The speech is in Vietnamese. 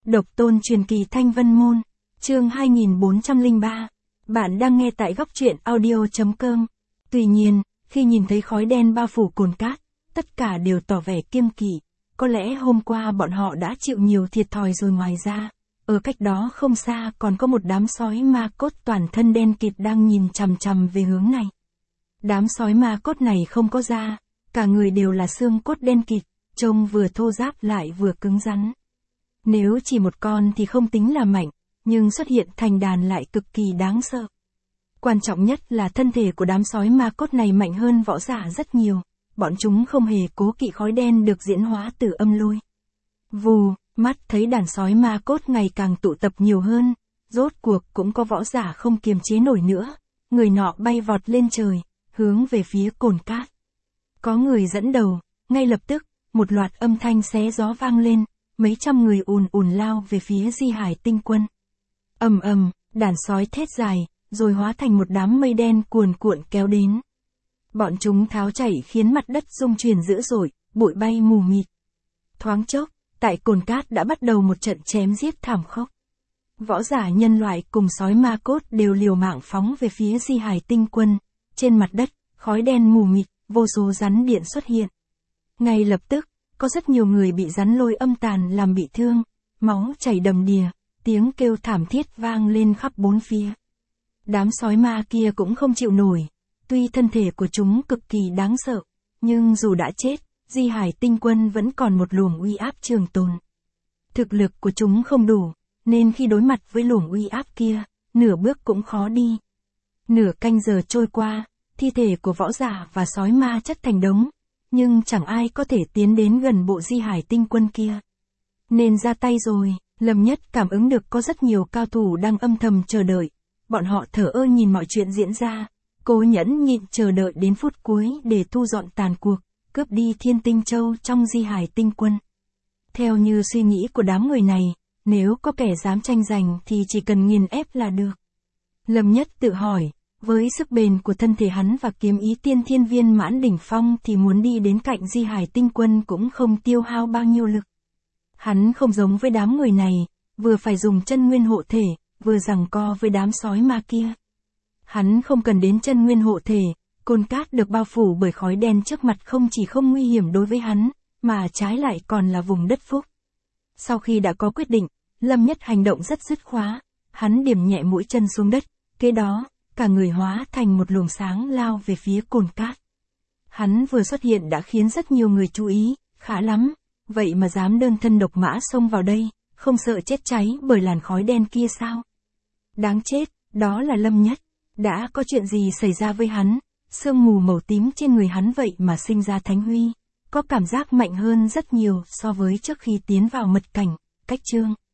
Độc tôn truyền kỳ Thanh Vân Môn, chương 2403. Bạn đang nghe tại góc truyện audio.com. Tuy nhiên, khi nhìn thấy khói đen bao phủ cồn cát, tất cả đều tỏ vẻ kiêng kỵ. Có lẽ hôm qua bọn họ đã chịu nhiều thiệt thòi rồi. Ngoài ra, ở cách đó không xa còn có một đám sói ma cốt toàn thân đen kịt đang nhìn chằm chằm về hướng này. Đám sói ma cốt này không có da, cả người đều là xương cốt đen kịt, trông vừa thô ráp lại vừa cứng rắn. Nếu chỉ một con thì không tính là mạnh, nhưng xuất hiện thành đàn lại cực kỳ đáng sợ. Quan trọng nhất là thân thể của đám sói ma cốt này mạnh hơn võ giả rất nhiều, bọn chúng không hề cố kỵ khói đen được diễn hóa từ âm lôi. Vù, mắt thấy đàn sói ma cốt ngày càng tụ tập nhiều hơn, rốt cuộc cũng có võ giả không kiềm chế nổi nữa, người nọ bay vọt lên trời, hướng về phía cồn cát. Có người dẫn đầu, ngay lập tức, một loạt âm thanh xé gió vang lên, mấy trăm người ùn ùn lao về phía Di Hải Tinh Quân. Ầm ầm, đàn sói thét dài, rồi hóa thành một đám mây đen cuồn cuộn kéo đến. Bọn chúng tháo chảy khiến mặt đất rung chuyển dữ dội, bụi bay mù mịt. Thoáng chốc, tại cồn cát đã bắt đầu một trận chém giết thảm khốc. Võ giả nhân loại cùng sói ma cốt đều liều mạng phóng về phía Di Hải Tinh Quân. Trên mặt đất, khói đen mù mịt, vô số rắn điện xuất hiện. Ngay lập tức, có rất nhiều người bị rắn lôi âm tàn làm bị thương, máu chảy đầm đìa, tiếng kêu thảm thiết vang lên khắp bốn phía. Đám sói ma kia cũng không chịu nổi, tuy thân thể của chúng cực kỳ đáng sợ, nhưng dù đã chết, Di Hải Tinh Quân vẫn còn một luồng uy áp trường tồn. Thực lực của chúng không đủ, nên khi đối mặt với luồng uy áp kia, nửa bước cũng khó đi. Nửa canh giờ trôi qua, thi thể của võ giả và sói ma chất thành đống, nhưng chẳng ai có thể tiến đến gần bộ Di Hải Tinh Quân kia. Nên ra tay rồi, Lâm Nhất cảm ứng được có rất nhiều cao thủ đang âm thầm chờ đợi. Bọn họ thở ơ nhìn mọi chuyện diễn ra, cố nhẫn nhịn chờ đợi đến phút cuối để thu dọn tàn cuộc, cướp đi Thiên Tinh Châu trong Di Hải Tinh Quân. Theo như suy nghĩ của đám người này, nếu có kẻ dám tranh giành thì chỉ cần nghiền ép là được. Lâm Nhất tự hỏi, với sức bền của thân thể hắn và kiếm ý tiên thiên viên mãn đỉnh phong thì muốn đi đến cạnh Di Hải Tinh Quân cũng không tiêu hao bao nhiêu lực. Hắn không giống với đám người này, vừa phải dùng chân nguyên hộ thể, vừa giằng co với đám sói ma kia. Hắn không cần đến chân nguyên hộ thể, cồn cát được bao phủ bởi khói đen trước mặt không chỉ không nguy hiểm đối với hắn, mà trái lại còn là vùng đất phúc. Sau khi đã có quyết định, Lâm Nhất hành động rất dứt khoát, hắn điểm nhẹ mũi chân xuống đất, kế đó, cả người hóa thành một luồng sáng lao về phía cồn cát. Hắn vừa xuất hiện đã khiến rất nhiều người chú ý, khá lắm, vậy mà dám đơn thân độc mã xông vào đây, không sợ chết cháy bởi làn khói đen kia sao? Đáng chết, đó là Lâm Nhất, đã có chuyện gì xảy ra với hắn, sương mù màu tím trên người hắn vậy mà sinh ra thánh huy, có cảm giác mạnh hơn rất nhiều so với trước khi tiến vào mật cảnh, cách chương.